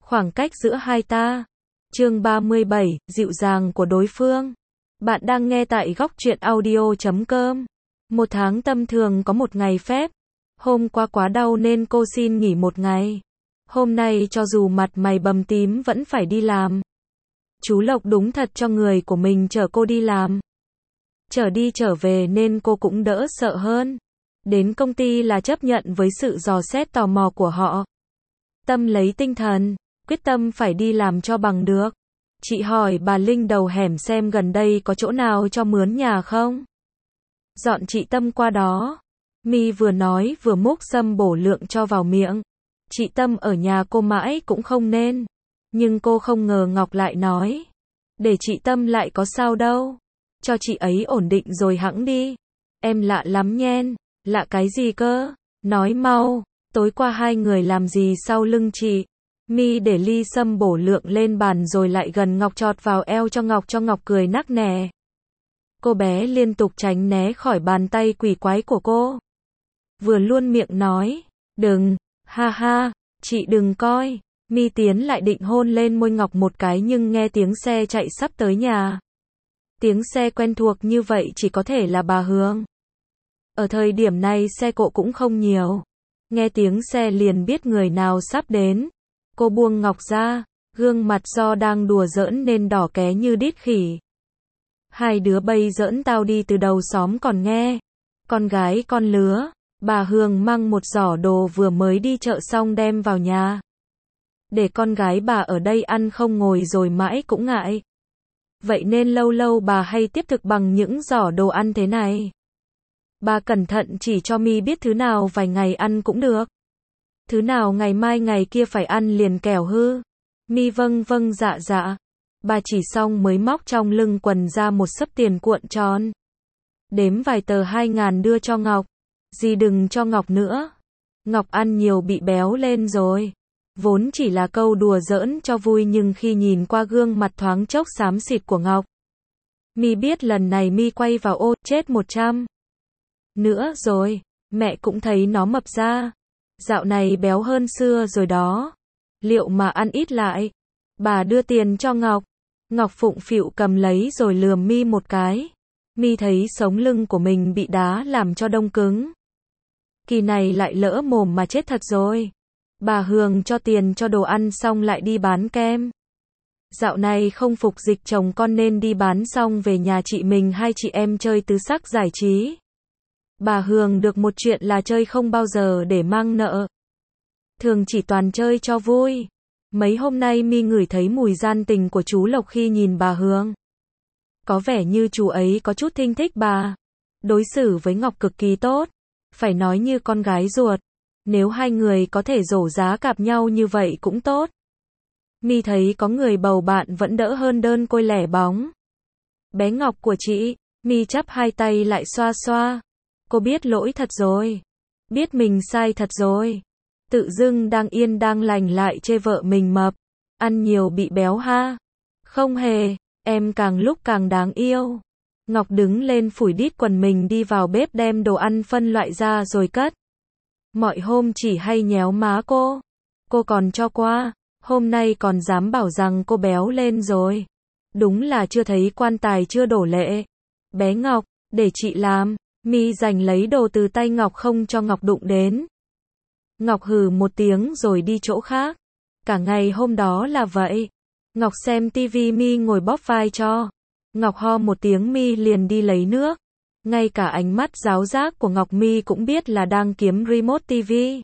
khoảng cách giữa hai ta. Chương 37, dịu dàng của đối phương. Bạn đang nghe tại góc truyện audio.com. Một tháng tâm thường có một ngày phép. Hôm qua quá đau nên cô xin nghỉ một ngày. Hôm nay cho dù mặt mày bầm tím vẫn phải đi làm. Chú Lộc đúng thật cho người của mình chở cô đi làm. Chở đi trở về nên cô cũng đỡ sợ hơn. Đến công ty là chấp nhận với sự dò xét tò mò của họ. Tâm lấy tinh thần, quyết tâm phải đi làm cho bằng được. Chị hỏi bà Linh đầu hẻm xem gần đây có chỗ nào cho mướn nhà không? Dọn chị Tâm qua đó. My vừa nói vừa múc sâm bổ lượng cho vào miệng. Chị Tâm ở nhà cô mãi cũng không nên. Nhưng cô không ngờ Ngọc lại nói. Để chị Tâm lại có sao đâu. Cho chị ấy ổn định rồi hẵng đi. Em lạ lắm nhen. Lạ cái gì cơ? Nói mau. Tối qua hai người làm gì sau lưng chị? My để ly sâm bổ lượng lên bàn rồi lại gần Ngọc chọt vào eo cho Ngọc cười nắc nẻ. Cô bé liên tục tránh né khỏi bàn tay quỷ quái của cô. Vừa luôn miệng nói, đừng, ha ha, chị đừng coi. My tiến lại định hôn lên môi Ngọc một cái nhưng nghe tiếng xe chạy sắp tới nhà. Tiếng xe quen thuộc như vậy chỉ có thể là bà Hương. Ở thời điểm này xe cộ cũng không nhiều. Nghe tiếng xe liền biết người nào sắp đến. Cô buông Ngọc ra, gương mặt do đang đùa giỡn nên đỏ ké như đít khỉ. Hai đứa bay giỡn tao đi từ đầu xóm còn nghe. Con gái con lứa, bà Hương mang một giỏ đồ vừa mới đi chợ xong đem vào nhà. Để con gái bà ở đây ăn không ngồi rồi mãi cũng ngại. Vậy nên lâu lâu bà hay tiếp thực bằng những giỏ đồ ăn thế này. Bà cẩn thận chỉ cho My biết thứ nào vài ngày ăn cũng được. Thứ nào ngày mai ngày kia phải ăn liền kẻo hư. My vâng vâng dạ dạ. Bà chỉ xong mới móc trong lưng quần ra một xấp tiền cuộn tròn. Đếm vài tờ 2.000 đưa cho Ngọc. Dì đừng cho Ngọc nữa. Ngọc ăn nhiều bị béo lên rồi. Vốn chỉ là câu đùa giỡn cho vui nhưng khi nhìn qua gương mặt thoáng chốc xám xịt của Ngọc. My biết lần này My quay vào ô chết 100. Nữa rồi, mẹ cũng thấy nó mập ra. Dạo này béo hơn xưa rồi đó. Liệu mà ăn ít lại? Bà đưa tiền cho Ngọc. Ngọc phụng phịu cầm lấy rồi lườm My một cái. My thấy sống lưng của mình bị đá làm cho đông cứng. Kỳ này lại lỡ mồm mà chết thật rồi. Bà Hương cho tiền cho đồ ăn xong lại đi bán kem. Dạo này không phục dịch chồng con nên đi bán xong về nhà chị mình hai chị em chơi tứ sắc giải trí. Bà Hương được một chuyện là chơi không bao giờ để mang nợ. Thường chỉ toàn chơi cho vui. Mấy hôm nay My ngửi thấy mùi gian tình của chú Lộc khi nhìn bà Hương. Có vẻ như chú ấy có chút thinh thích bà. Đối xử với Ngọc cực kỳ tốt. Phải nói như con gái ruột. Nếu hai người có thể rổ giá cặp nhau như vậy cũng tốt. My thấy có người bầu bạn vẫn đỡ hơn đơn côi lẻ bóng. Bé Ngọc của chị, My chắp hai tay lại xoa xoa. Cô biết lỗi thật rồi. Biết mình sai thật rồi. Tự dưng đang yên đang lành lại chê vợ mình mập. Ăn nhiều bị béo ha. Không hề, em càng lúc càng đáng yêu. Ngọc đứng lên phủi đít quần mình đi vào bếp đem đồ ăn phân loại ra rồi cất. Mọi hôm chỉ hay nhéo má cô. Cô còn cho qua. Hôm nay còn dám bảo rằng cô béo lên rồi. Đúng là chưa thấy quan tài chưa đổ lệ. Bé Ngọc, để chị làm. My giành lấy đồ từ tay Ngọc không cho Ngọc đụng đến. Ngọc hừ một tiếng rồi đi chỗ khác. Cả ngày hôm đó là vậy. Ngọc xem tivi My ngồi bóp vai cho. Ngọc ho một tiếng My liền đi lấy nước. Ngay cả ánh mắt giáo giác của Ngọc My cũng biết là đang kiếm remote tivi.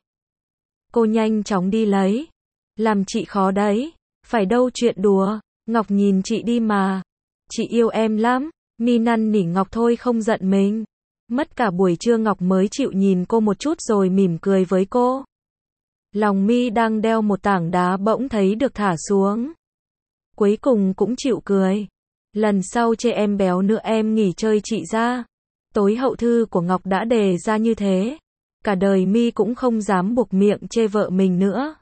Cô nhanh chóng đi lấy. Làm chị khó đấy. Phải đâu chuyện đùa. Ngọc nhìn chị đi mà. Chị yêu em lắm. My năn nỉ Ngọc thôi không giận mình. Mất cả buổi trưa Ngọc mới chịu nhìn cô một chút rồi mỉm cười với cô. Lòng My đang đeo một tảng đá bỗng thấy được thả xuống. Cuối cùng cũng chịu cười. Lần sau chê em béo nữa em nghỉ chơi chị ra. Tối hậu thư của Ngọc đã đề ra như thế. Cả đời My cũng không dám buộc miệng chê vợ mình nữa.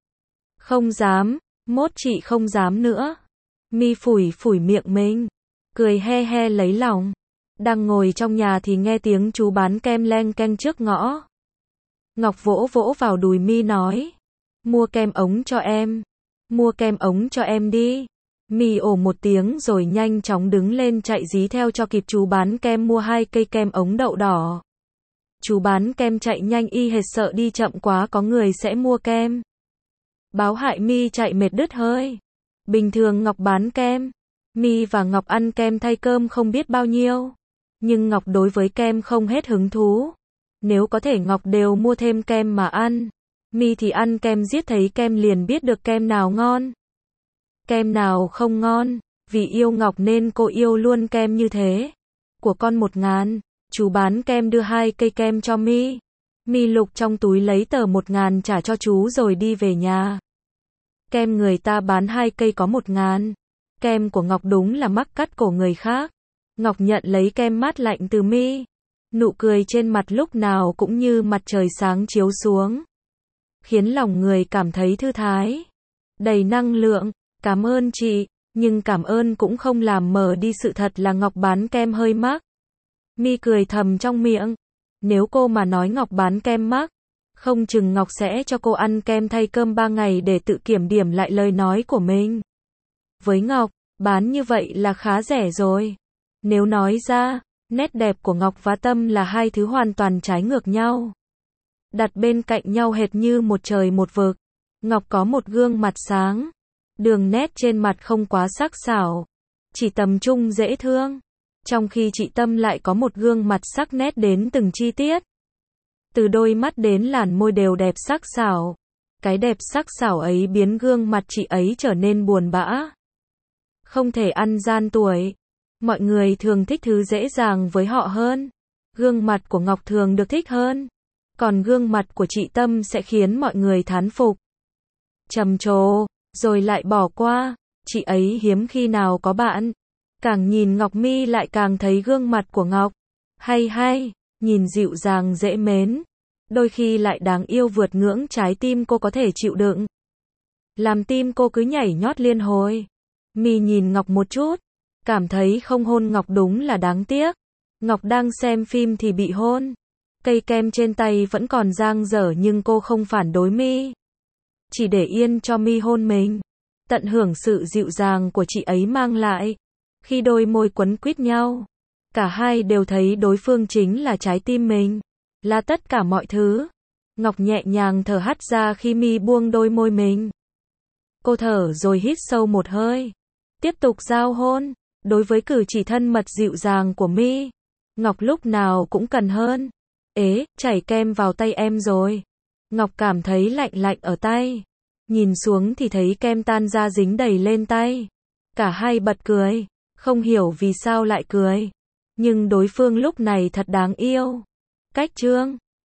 Không dám, mốt chị không dám nữa. My phủi phủi miệng mình. Cười he he lấy lòng. Đang ngồi trong nhà thì nghe tiếng chú bán kem leng keng trước ngõ. Ngọc vỗ vỗ vào đùi My nói. Mua kem ống cho em. mua kem ống cho em đi. My ồ một tiếng rồi nhanh chóng đứng lên chạy dí theo cho kịp chú bán kem mua 2 cây kem ống đậu đỏ. Chú bán kem chạy nhanh y hệt sợ đi chậm quá có người sẽ mua kem. Báo hại My chạy mệt đứt hơi. Bình thường Ngọc bán kem, My và Ngọc ăn kem thay cơm không biết bao nhiêu. Nhưng Ngọc đối với kem không hết hứng thú. Nếu có thể Ngọc đều mua thêm kem mà ăn. My thì ăn kem giết thấy kem liền biết được kem nào ngon, kem nào không ngon. Vì yêu Ngọc nên cô yêu luôn kem như thế. Của con 1.000, chú bán kem đưa 2 cây kem cho My. My lục trong túi lấy tờ 1.000 trả cho chú rồi đi về nhà. Kem người ta bán 2 cây có 1.000. Kem của Ngọc đúng là mắc cắt cổ người khác. Ngọc nhận lấy kem mát lạnh từ My. Nụ cười trên mặt lúc nào cũng như mặt trời sáng chiếu xuống, khiến lòng người cảm thấy thư thái, đầy năng lượng. Cảm ơn chị, nhưng cảm ơn cũng không làm mờ đi sự thật là Ngọc bán kem hơi mắc. My cười thầm trong miệng. Nếu cô mà nói Ngọc bán kem mắc, không chừng Ngọc sẽ cho cô ăn kem thay cơm 3 ngày để tự kiểm điểm lại lời nói của mình. Với Ngọc, bán như vậy là khá rẻ rồi. Nếu nói ra, nét đẹp của Ngọc và Tâm là hai thứ hoàn toàn trái ngược nhau. Đặt bên cạnh nhau hệt như một trời một vực. Ngọc có một gương mặt sáng. Đường nét trên mặt không quá sắc sảo, chỉ tầm trung dễ thương. Trong khi chị Tâm lại có một gương mặt sắc nét đến từng chi tiết. Từ đôi mắt đến làn môi đều đẹp sắc sảo. Cái đẹp sắc sảo ấy biến gương mặt chị ấy trở nên buồn bã. Không thể ăn gian tuổi. Mọi người thường thích thứ dễ dàng với họ hơn. Gương mặt của Ngọc thường được thích hơn. Còn gương mặt của chị Tâm sẽ khiến mọi người thán phục, trầm trồ, rồi lại bỏ qua. Chị ấy hiếm khi nào có bạn. Càng nhìn Ngọc My lại càng thấy gương mặt của Ngọc hay, nhìn dịu dàng dễ mến, đôi khi lại đáng yêu vượt ngưỡng trái tim cô có thể chịu đựng. Làm tim cô cứ nhảy nhót liên hồi. My nhìn Ngọc một chút, cảm thấy không hôn Ngọc đúng là đáng tiếc. Ngọc đang xem phim thì bị hôn. Cây kem trên tay vẫn còn dang dở nhưng cô không phản đối My. Chỉ để yên cho My hôn mình. Tận hưởng sự dịu dàng của chị ấy mang lại. Khi đôi môi quấn quýt nhau, cả hai đều thấy đối phương chính là trái tim mình, là tất cả mọi thứ. Ngọc nhẹ nhàng thở hắt ra khi My buông đôi môi mình. Cô thở rồi hít sâu một hơi. Tiếp tục giao hôn. Đối với cử chỉ thân mật dịu dàng của My, Ngọc lúc nào cũng cần hơn. Ế, chảy kem vào tay em rồi. Ngọc cảm thấy lạnh lạnh ở tay. Nhìn xuống thì thấy kem tan ra dính đầy lên tay. Cả hai bật cười. Không hiểu vì sao lại cười. Nhưng đối phương lúc này thật đáng yêu. Cách chương